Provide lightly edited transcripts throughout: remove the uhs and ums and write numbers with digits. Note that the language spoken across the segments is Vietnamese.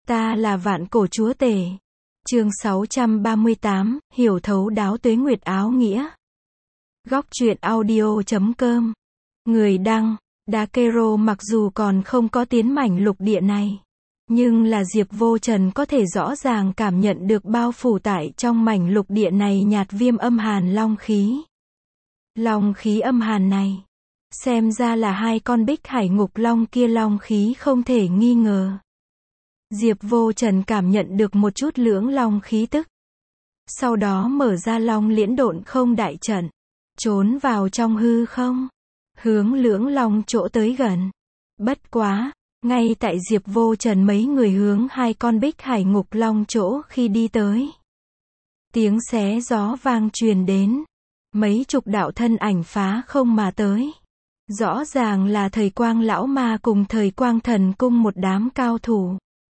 Ta là vạn cổ chúa tể. Chương 638, hiểu thấu đáo tuế nguyệt áo nghĩa. Góc truyện audio.com. Người đăng, Dakero. Mặc dù còn không có tiến mảnh lục địa này, nhưng là Diệp Vô Trần có thể rõ ràng cảm nhận được bao phủ tại trong mảnh lục địa này nhạt viêm âm hàn long khí. Long khí âm hàn này, xem ra là hai con bích hải ngục long kia long khí không thể nghi ngờ. Diệp Vô Trần cảm nhận được một chút lưỡng long khí tức. Sau đó mở ra long liễn độn không đại trận, trốn vào trong hư không, hướng lưỡng long chỗ tới gần. Bất quá, ngay tại Diệp Vô Trần mấy người hướng hai con bích hải ngục long chỗ khi đi tới, tiếng xé gió vang truyền đến, mấy chục đạo thân ảnh phá không mà tới. Rõ ràng là Thời Quang lão ma cùng Thời Quang thần cung một đám cao thủ.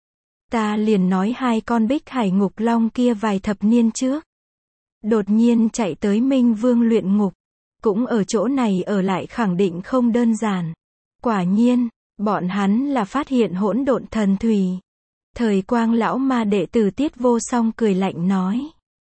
Ta liền nói hai con bích hải ngục long kia vài thập niên trước đột nhiên chạy tới Minh Vương luyện ngục, cũng ở chỗ này ở lại khẳng định không đơn giản. Quả nhiên, bọn hắn là phát hiện hỗn độn thần thủy. Thời Quang lão ma đệ tử Tiết Vô Song cười lạnh nói: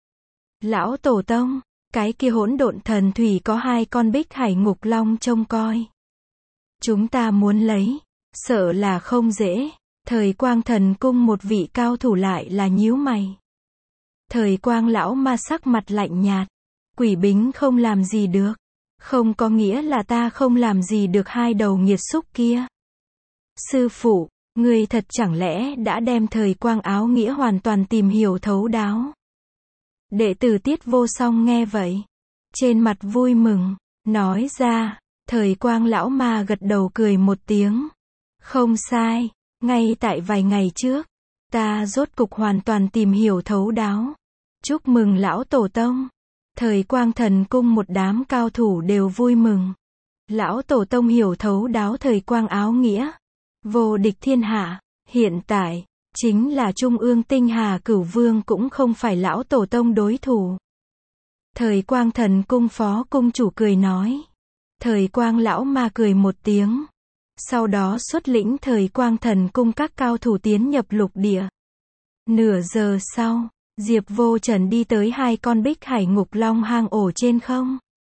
Lão tổ tông, cái kia hỗn độn thần thủy có hai con bích hải ngục long trông coi, chúng ta muốn lấy, sợ là không dễ. Thời Quang thần cung một vị cao thủ lại là nhíu mày. Thời Quang lão ma sắc mặt lạnh nhạt: Quỷ bính không làm gì được, không có nghĩa là ta không làm gì được hai đầu nghiệt xúc kia. Sư phụ, người thật chẳng lẽ đã đem Thời Quang áo nghĩa hoàn toàn tìm hiểu thấu đáo? Đệ tử Tiết Vô Song nghe vậy, trên mặt vui mừng, nói ra. Thời Quang lão ma gật đầu cười một tiếng: Không sai, ngay tại vài ngày trước, ta rốt cục hoàn toàn tìm hiểu thấu đáo. Chúc mừng lão tổ tông. Thời Quang thần cung một đám cao thủ đều vui mừng. Lão tổ tông hiểu thấu đáo Thời Quang áo nghĩa, vô địch thiên hạ. Hiện tại, chính là Trung ương tinh hà cửu vương cũng không phải lão tổ tông đối thủ. Thời Quang thần cung phó cung chủ cười nói. Thời Quang lão ma cười một tiếng, sau đó xuất lĩnh Thời Quang thần cung các cao thủ tiến nhập lục địa. Nửa giờ sau, Diệp Vô Trần đi tới hai con bích hải ngục long hang ổ trên không.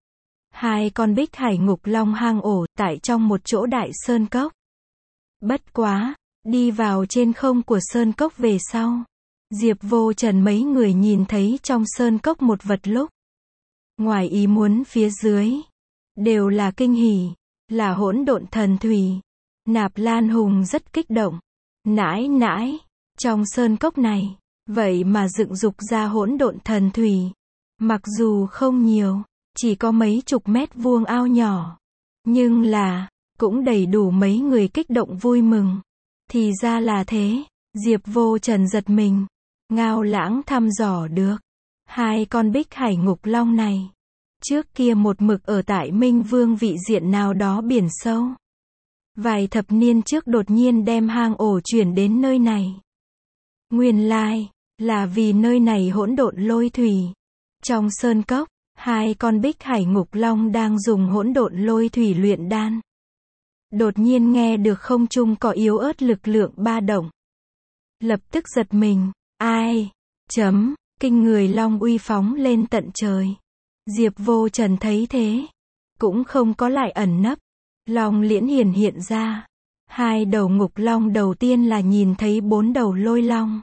Hai con bích hải ngục long hang ổ tại trong một chỗ đại sơn cốc. Bất quá, đi vào trên không của sơn cốc về sau, Diệp Vô Trần mấy người nhìn thấy trong sơn cốc một vật lúc ngoài ý muốn phía dưới, đều là kinh hỉ, là hỗn độn thần thủy. Nạp Lan Hùng rất kích động. Nãi nãi, trong sơn cốc này, vậy mà dựng dục ra hỗn độn thần thủy. Mặc dù không nhiều, chỉ có mấy chục mét vuông ao nhỏ, nhưng là, cũng đầy đủ mấy người kích động vui mừng. Thì ra là thế, Diệp Vô Trần giật mình. Ngao Lãng thăm dò được, hai con bích hải ngục long này trước kia một mực ở tại Minh Vương vị diện nào đó biển sâu. Vài thập niên trước đột nhiên đem hang ổ chuyển đến nơi này. Nguyên lai, là vì nơi này hỗn độn lôi thủy. Trong sơn cốc, hai con bích hải ngục long đang dùng hỗn độn lôi thủy luyện đan. Đột nhiên nghe được không trung có yếu ớt lực lượng ba động. Lập tức giật mình, ai? Kinh người long uy phóng lên tận trời. Diệp Vô Trần thấy thế, cũng không có lại ẩn nấp. Long liễn hiện ra. Hai đầu ngục long đầu tiên là nhìn thấy bốn đầu lôi long.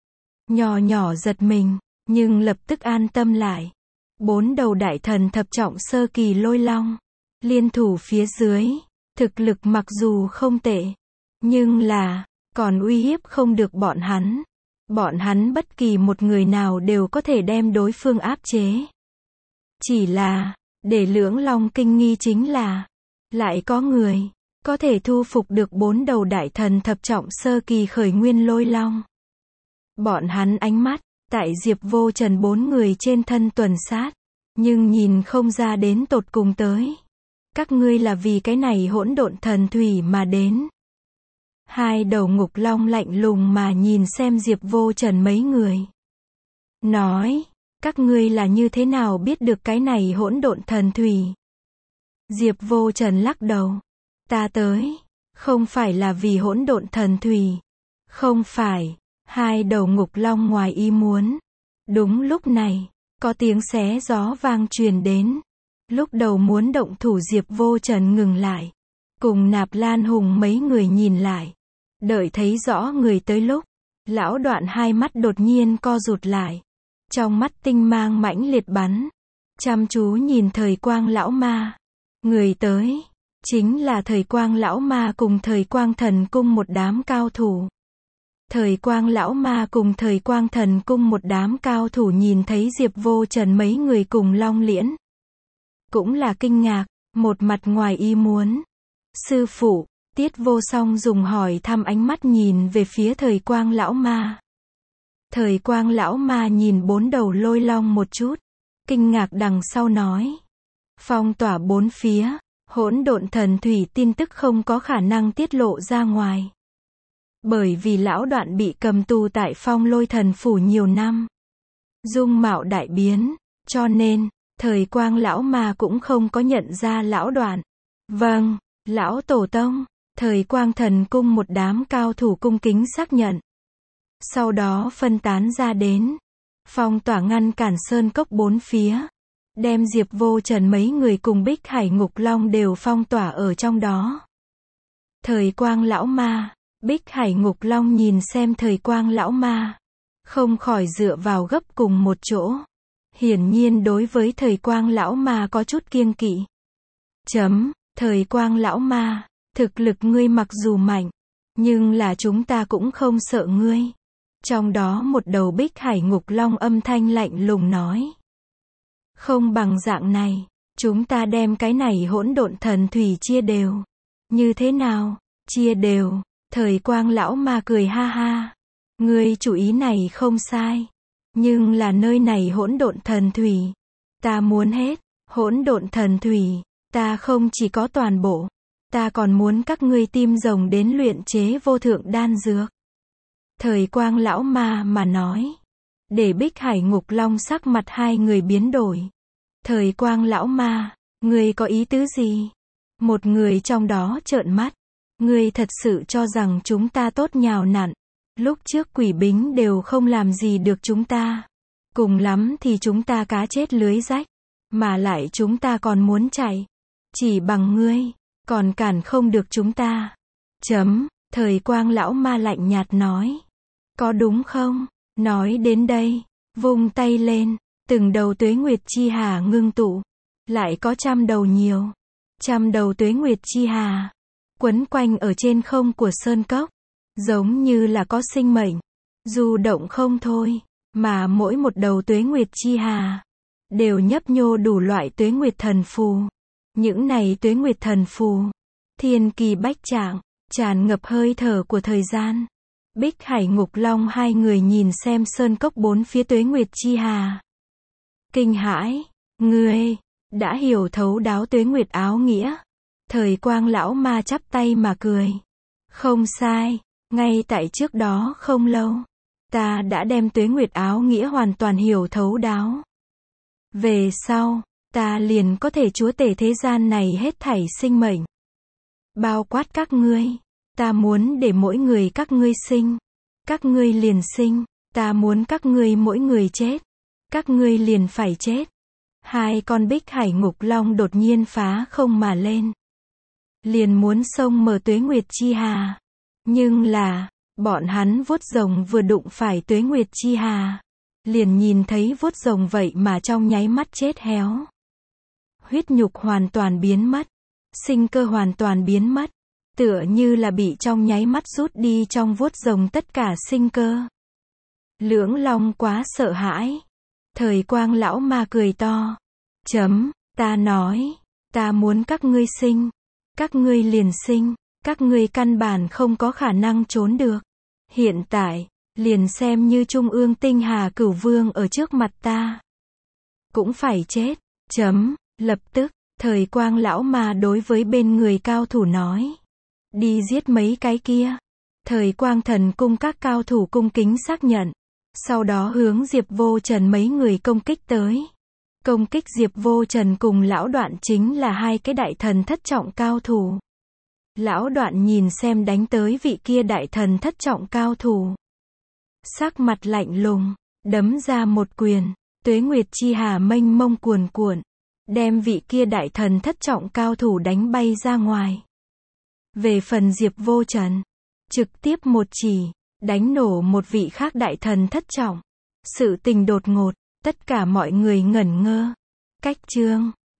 Nhỏ giật mình, nhưng lập tức an tâm lại. Bốn đầu đại thần thập trọng sơ kỳ lôi long, liên thủ phía dưới, thực lực mặc dù không tệ, nhưng là, còn uy hiếp không được bọn hắn. Bọn hắn bất kỳ một người nào đều có thể đem đối phương áp chế. Chỉ là, để lưỡng long kinh nghi chính là, lại có người có thể thu phục được bốn đầu đại thần thập trọng sơ kỳ khởi nguyên lôi long. Bọn hắn ánh mắt tại Diệp Vô Trần bốn người trên thân tuần sát, nhưng nhìn không ra đến tột cùng tới. Các ngươi là vì cái này hỗn độn thần thủy mà đến. Hai đầu ngục long lạnh lùng mà nhìn xem Diệp Vô Trần mấy người. Nói, các ngươi là như thế nào biết được cái này hỗn độn thần thủy? Diệp Vô Trần lắc đầu. Ta tới, không phải là vì hỗn độn thần thủy. Không phải, Hai đầu ngục long ngoài ý muốn. Đúng lúc này, có tiếng xé gió vang truyền đến. Lúc đầu muốn động thủ Diệp Vô Trần ngừng lại. Cùng Nạp Lan Hùng mấy người nhìn lại. Đợi thấy rõ người tới lúc, lão Đoạn hai mắt đột nhiên co rụt lại. Trong mắt tinh mang mãnh liệt bắn. Chăm chú nhìn Thời Quang lão ma. Người tới, chính là Thời Quang lão ma cùng Thời Quang thần cung một đám cao thủ. Thời Quang lão ma cùng Thời Quang thần cung một đám cao thủ nhìn thấy Diệp Vô Trần mấy người cùng Long Liễn. Cũng là kinh ngạc, một mặt ngoài ý muốn. Sư phụ, Tiết Vô Song dùng hỏi thăm ánh mắt nhìn về phía Thời Quang lão ma. Thời Quang lão ma nhìn bốn đầu lôi long một chút, kinh ngạc đằng sau nói. Phong tỏa bốn phía, hỗn độn thần thủy tin tức không có khả năng tiết lộ ra ngoài. Bởi vì lão Đoạn bị cầm tù tại Phong Lôi Thần phủ nhiều năm. Dung mạo đại biến, cho nên, Thời Quang lão ma cũng không có nhận ra lão Đoạn. Vâng, lão tổ tông, Thời Quang thần cung một đám cao thủ cung kính xác nhận. Sau đó phân tán ra đến, phong tỏa ngăn cản sơn cốc bốn phía. Đem Diệp Vô Trần mấy người cùng Bích Hải Ngục Long đều phong tỏa ở trong đó. Thời Quang lão ma, Bích Hải Ngục Long nhìn xem Thời Quang lão ma, không khỏi dựa vào gấp cùng một chỗ. Hiển nhiên đối với Thời Quang lão ma có chút kiêng kỵ. Thời Quang lão ma, thực lực ngươi mặc dù mạnh, nhưng là chúng ta cũng không sợ ngươi. Trong đó một đầu Bích Hải Ngục Long âm thanh lạnh lùng nói. Không bằng dạng này, chúng ta đem cái này hỗn độn thần thủy chia đều. Như thế nào? Chia đều. Thời Quang lão ma cười ha ha. Ngươi chủ ý này không sai. Nhưng là nơi này hỗn độn thần thủy. Ta muốn hết. Hỗn độn thần thủy. Ta không chỉ có toàn bộ. Ta còn muốn các ngươi tim rồng đến luyện chế vô thượng đan dược. Thời Quang lão ma mà nói. Để Bích Hải Ngục Long sắc mặt hai người biến đổi. Thời Quang lão ma, ngươi có ý tứ gì? Một người trong đó trợn mắt. Ngươi thật sự cho rằng chúng ta tốt nhào nặn. Lúc trước quỷ bính đều không làm gì được chúng ta. Cùng lắm thì chúng ta cá chết lưới rách. Mà lại chúng ta còn muốn chạy. Chỉ bằng ngươi, còn cản không được chúng ta. Thời Quang lão ma lạnh nhạt nói. Có đúng không? Nói đến đây, vung tay lên, từng đầu tuế nguyệt chi hà ngưng tụ. Lại có 100 đầu nhiều. 100 đầu tuế nguyệt chi hà. Quấn quanh ở trên không của sơn cốc. Giống như là có sinh mệnh. Du động không thôi. Mà mỗi một đầu tuế nguyệt chi hà. Đều nhấp nhô đủ loại tuế nguyệt thần phù. Những này tuế nguyệt thần phù. Thiên kỳ bách trạng. Tràn ngập hơi thở của thời gian. Bích Hải Ngục Long hai người nhìn xem sơn cốc bốn phía tuế nguyệt chi hà. Kinh hãi, ngươi đã hiểu thấu đáo tuế nguyệt áo nghĩa. Thời Quang lão ma chắp tay mà cười. Không sai, ngay tại trước đó không lâu, ta đã đem tuế nguyệt áo nghĩa hoàn toàn hiểu thấu đáo. Về sau, ta liền có thể chúa tể thế gian này hết thảy sinh mệnh. Bao quát các ngươi, ta muốn để mỗi người các ngươi sinh. Các ngươi liền sinh, ta muốn các ngươi mỗi người chết. Các ngươi liền phải chết. Hai con Bích Hải Ngục Long đột nhiên phá không mà lên. Liền muốn xông mở tuế nguyệt chi hà. Nhưng là, bọn hắn vuốt rồng vừa đụng phải tuế nguyệt chi hà. Liền nhìn thấy vuốt rồng vậy mà trong nháy mắt chết héo. Huyết nhục hoàn toàn biến mất. Sinh cơ hoàn toàn biến mất. Tựa như là bị trong nháy mắt rút đi trong vuốt rồng tất cả sinh cơ. Lưỡng Long quá sợ hãi. Thời Quang lão ma cười to. Ta nói, ta muốn các ngươi sinh. Các ngươi liền sinh. Các ngươi căn bản không có khả năng trốn được. Hiện tại, liền xem như Trung ương Tinh Hà Cửu Vương ở trước mặt ta. Cũng phải chết. Lập tức, Thời Quang lão ma đối với bên người cao thủ nói. Đi giết mấy cái kia. Thời Quang thần cung các cao thủ cung kính xác nhận. Sau đó hướng Diệp Vô Trần mấy người công kích tới. Công kích Diệp Vô Trần cùng lão Đoạn chính là hai cái đại thần thất trọng cao thủ. Lão Đoạn nhìn xem đánh tới vị kia đại thần thất trọng cao thủ. Sắc mặt lạnh lùng, đấm ra một quyền, tuế nguyệt chi hà mênh mông cuồn cuộn, đem vị kia đại thần thất trọng cao thủ đánh bay ra ngoài. Về phần Diệp Vô Trần, trực tiếp một chỉ, đánh nổ một vị khác đại thần thất trọng. Sự tình đột ngột, tất cả mọi người ngẩn ngơ. Cách chương